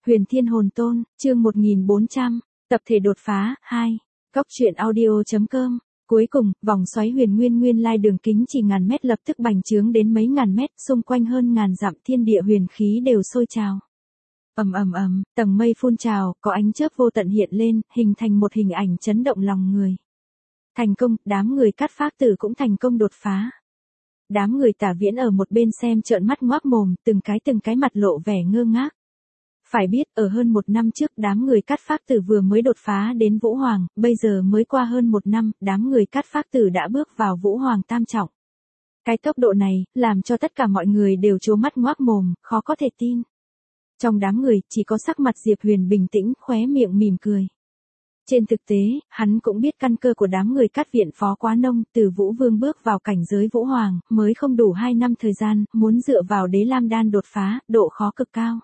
Huyền Thiên Hồn Tôn, chương 1400, tập thể đột phá, 2, góc truyện audio.com. Cuối cùng, vòng xoáy huyền nguyên lai đường kính chỉ ngàn mét lập tức bành trướng đến mấy ngàn mét, xung quanh hơn ngàn dặm thiên địa huyền khí đều sôi trào. Tầng mây phun trào, có ánh chớp vô tận hiện lên, hình thành một hình ảnh chấn động lòng người. Thành công, đám người Cát Phác Tử cũng thành công đột phá. Đám người Tả Viễn ở một bên xem trợn mắt ngoác mồm, từng cái mặt lộ vẻ ngơ ngác. Phải biết, ở hơn một năm trước đám người Cát Phác Tử vừa mới đột phá đến Vũ Hoàng, bây giờ mới qua hơn một năm, đám người Cát Phác Tử đã bước vào Vũ Hoàng tam trọng. Cái tốc độ này, làm cho tất cả mọi người đều trố mắt ngoác mồm, khó có thể tin. Trong đám người, chỉ có sắc mặt Diệp Huyền bình tĩnh, khóe miệng mỉm cười. Trên thực tế, hắn cũng biết căn cơ của đám người Cát viện Phó Quá Nông, từ Vũ Vương bước vào cảnh giới Vũ Hoàng, mới không đủ 2 năm thời gian, muốn dựa vào Đế Lam Đan đột phá, độ khó cực cao.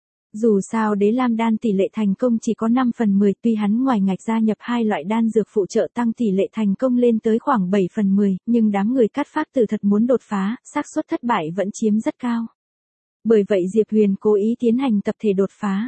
Dù sao Đế Lam Đan tỷ lệ thành công chỉ có 5/10, tuy hắn ngoài ngạch gia nhập 2 loại đan dược phụ trợ tăng tỷ lệ thành công lên tới khoảng 7/10, nhưng đám người Cát Phác Tử thật muốn đột phá, xác suất thất bại vẫn chiếm rất cao. Bởi vậy Diệp Huyền cố ý tiến hành tập thể đột phá.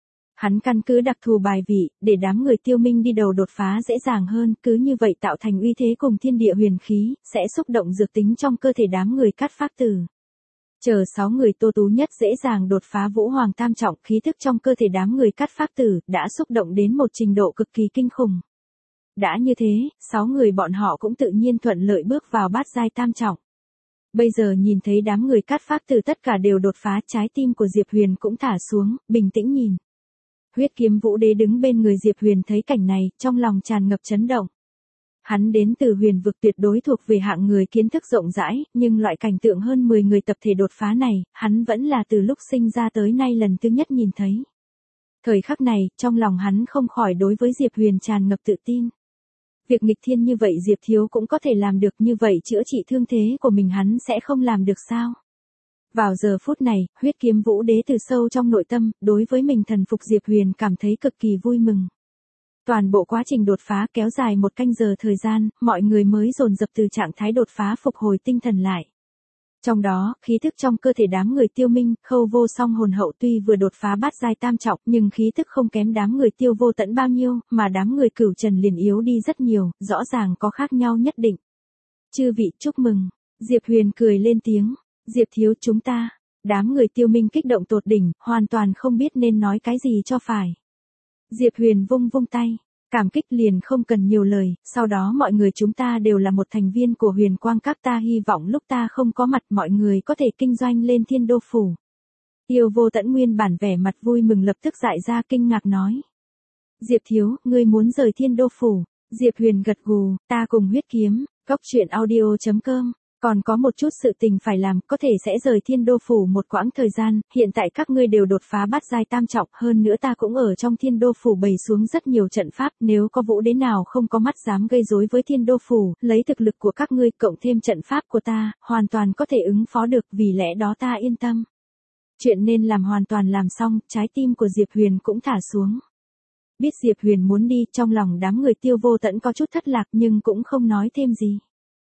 Hắn căn cứ đặc thù bài vị, để đám người Tiêu Minh đi đầu đột phá dễ dàng hơn, cứ như vậy tạo thành uy thế cùng thiên địa huyền khí, sẽ xúc động dược tính trong cơ thể đám người Cát Phác Tử. Chờ 6 người Tô Tú Nhất dễ dàng đột phá Vũ Hoàng tam trọng, khí thức trong cơ thể đám người Cát Phác Tử đã xúc động đến một trình độ cực kỳ kinh khủng. Đã như thế, 6 người bọn họ cũng tự nhiên thuận lợi bước vào bát giai tam trọng. Bây giờ nhìn thấy đám người Cát Phác Tử tất cả đều đột phá, trái tim của Diệp Huyền cũng thả xuống, bình tĩnh nhìn. Huyết Kiếm Vũ Đế đứng bên người Diệp Huyền thấy cảnh này, trong lòng tràn ngập chấn động. Hắn đến từ huyền vực tuyệt đối thuộc về hạng người kiến thức rộng rãi, nhưng loại cảnh tượng hơn 10 người tập thể đột phá này, hắn vẫn là từ lúc sinh ra tới nay lần thứ nhất nhìn thấy. Thời khắc này, trong lòng hắn không khỏi đối với Diệp Huyền tràn ngập tự tin. Việc nghịch thiên như vậy Diệp Thiếu cũng có thể làm được, như vậy chữa trị thương thế của mình hắn sẽ không làm được sao? Vào giờ phút này, Huyết Kiếm Vũ Đế từ sâu trong nội tâm, đối với mình thần phục Diệp Huyền cảm thấy cực kỳ vui mừng. Toàn bộ quá trình đột phá kéo dài 1 canh giờ thời gian, mọi người mới dồn dập từ trạng thái đột phá phục hồi tinh thần lại. Trong đó, khí thức trong cơ thể đám người Tiêu Minh, Khâu Vô Song hồn hậu tuy vừa đột phá bát giai tam trọng, nhưng khí thức không kém đám người Tiêu Vô Tẫn bao nhiêu, mà đám người Cửu Trần liền yếu đi rất nhiều, rõ ràng có khác nhau nhất định. Chư vị chúc mừng, Diệp Huyền cười lên tiếng, Diệp Thiếu chúng ta, đám người Tiêu Minh kích động tột đỉnh, hoàn toàn không biết nên nói cái gì cho phải. Diệp Huyền vung tay, cảm kích liền không cần nhiều lời, sau đó mọi người chúng ta đều là một thành viên của Huyền Quang Các, ta hy vọng lúc ta không có mặt mọi người có thể kinh doanh lên Thiên Đô Phủ. Tiêu Vô Tẫn nguyên bản vẻ mặt vui mừng lập tức dại ra kinh ngạc nói. Diệp Thiếu, ngươi muốn rời Thiên Đô Phủ? Diệp Huyền gật gù, ta cùng Huyết Kiếm, góc truyện audio.com. Còn có một chút sự tình phải làm, có thể sẽ rời Thiên Đô Phủ một quãng thời gian, hiện tại các ngươi đều đột phá bát giai tam trọng, hơn nữa ta cũng ở trong Thiên Đô Phủ bày xuống rất nhiều trận pháp, nếu có Vũ Đế nào không có mắt dám gây rối với Thiên Đô Phủ, lấy thực lực của các ngươi cộng thêm trận pháp của ta, hoàn toàn có thể ứng phó được, vì lẽ đó ta yên tâm. Chuyện nên làm hoàn toàn làm xong, trái tim của Diệp Huyền cũng thả xuống. Biết Diệp Huyền muốn đi, trong lòng đám người Tiêu Vô Tẫn có chút thất lạc nhưng cũng không nói thêm gì.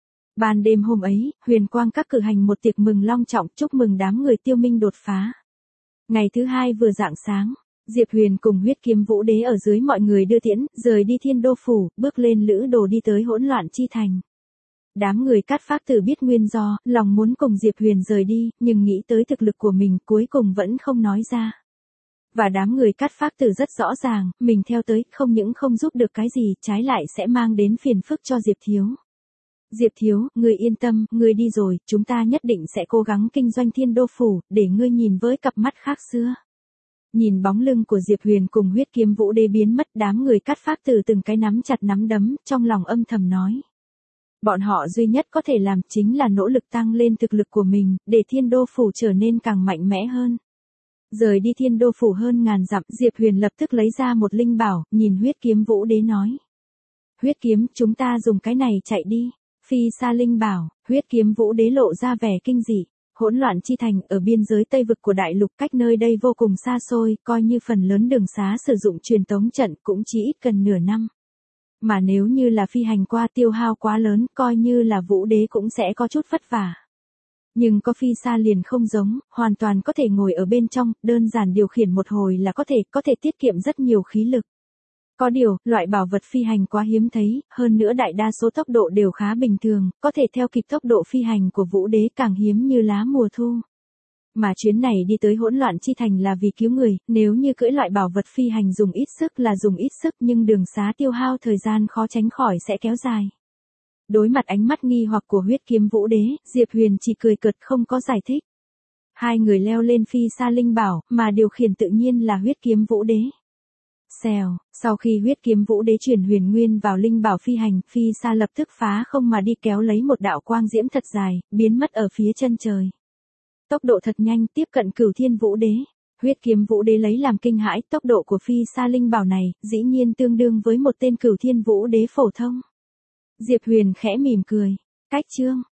Ban đêm hôm ấy, Huyền Quang Các cử hành một tiệc mừng long trọng chúc mừng đám người Tiêu Minh đột phá. Ngày thứ 2 vừa rạng sáng, Diệp Huyền cùng Huyết Kiếm Vũ Đế ở dưới mọi người đưa tiễn, rời đi Thiên Đô Phủ, bước lên lữ đồ đi tới Hỗn Loạn Chi Thành. Đám người Cát Phác Tử biết nguyên do, lòng muốn cùng Diệp Huyền rời đi, nhưng nghĩ tới thực lực của mình cuối cùng vẫn không nói ra. Và đám người Cát Phác Tử rất rõ ràng, mình theo tới không những không giúp được cái gì, trái lại sẽ mang đến phiền phức cho Diệp Thiếu. Diệp Thiếu, ngươi yên tâm, ngươi đi rồi, chúng ta nhất định sẽ cố gắng kinh doanh Thiên Đô Phủ, để ngươi nhìn với cặp mắt khác xưa. Nhìn bóng lưng của Diệp Huyền cùng Huyết Kiếm Vũ Đế biến mất, đám người Cát Phác Tử từng cái nắm chặt nắm đấm, trong lòng âm thầm nói. Bọn họ duy nhất có thể làm chính là nỗ lực tăng lên thực lực của mình, để Thiên Đô Phủ trở nên càng mạnh mẽ hơn. Rời đi Thiên Đô Phủ hơn ngàn dặm, Diệp Huyền lập tức lấy ra một linh bảo, nhìn Huyết Kiếm Vũ Đế nói. Huyết Kiếm, chúng ta dùng cái này chạy đi. Phi Sa linh bảo, Huyết Kiếm Vũ Đế lộ ra vẻ kinh dị. Hỗn Loạn Chi Thành ở biên giới Tây vực của đại lục, cách nơi đây vô cùng xa xôi, coi như phần lớn đường xá sử dụng truyền tống trận cũng chỉ ít cần nửa năm. Mà nếu như là phi hành qua tiêu hao quá lớn, coi như là Vũ Đế cũng sẽ có chút vất vả. Nhưng có phi xa liền không giống, hoàn toàn có thể ngồi ở bên trong, đơn giản điều khiển một hồi là có thể tiết kiệm rất nhiều khí lực. Có điều, loại bảo vật phi hành quá hiếm thấy, hơn nữa đại đa số tốc độ đều khá bình thường, có thể theo kịp tốc độ phi hành của Vũ Đế càng hiếm như lá mùa thu. Mà chuyến này đi tới hỗn loạn chi thành là vì cứu người, nếu như cưỡi loại bảo vật phi hành dùng ít sức là dùng ít sức nhưng đường xá tiêu hao thời gian khó tránh khỏi sẽ kéo dài. Đối mặt ánh mắt nghi hoặc của huyết kiếm Vũ Đế, Diệp Huyền chỉ cười cợt không có giải thích. Hai người leo lên phi sa linh bảo, mà điều khiển tự nhiên là huyết kiếm Vũ Đế. Xèo, sau khi huyết kiếm Vũ Đế chuyển huyền nguyên vào linh bảo phi hành, phi sa lập tức phá không mà đi kéo lấy một đạo quang diễm thật dài, biến mất ở phía chân trời. Tốc độ thật nhanh tiếp cận Cửu Thiên Vũ Đế. Huyết kiếm Vũ Đế lấy làm kinh hãi, tốc độ của phi sa linh bảo này, dĩ nhiên tương đương với một tên Cửu Thiên Vũ Đế phổ thông. Diệp Huyền khẽ mỉm cười. Cách chương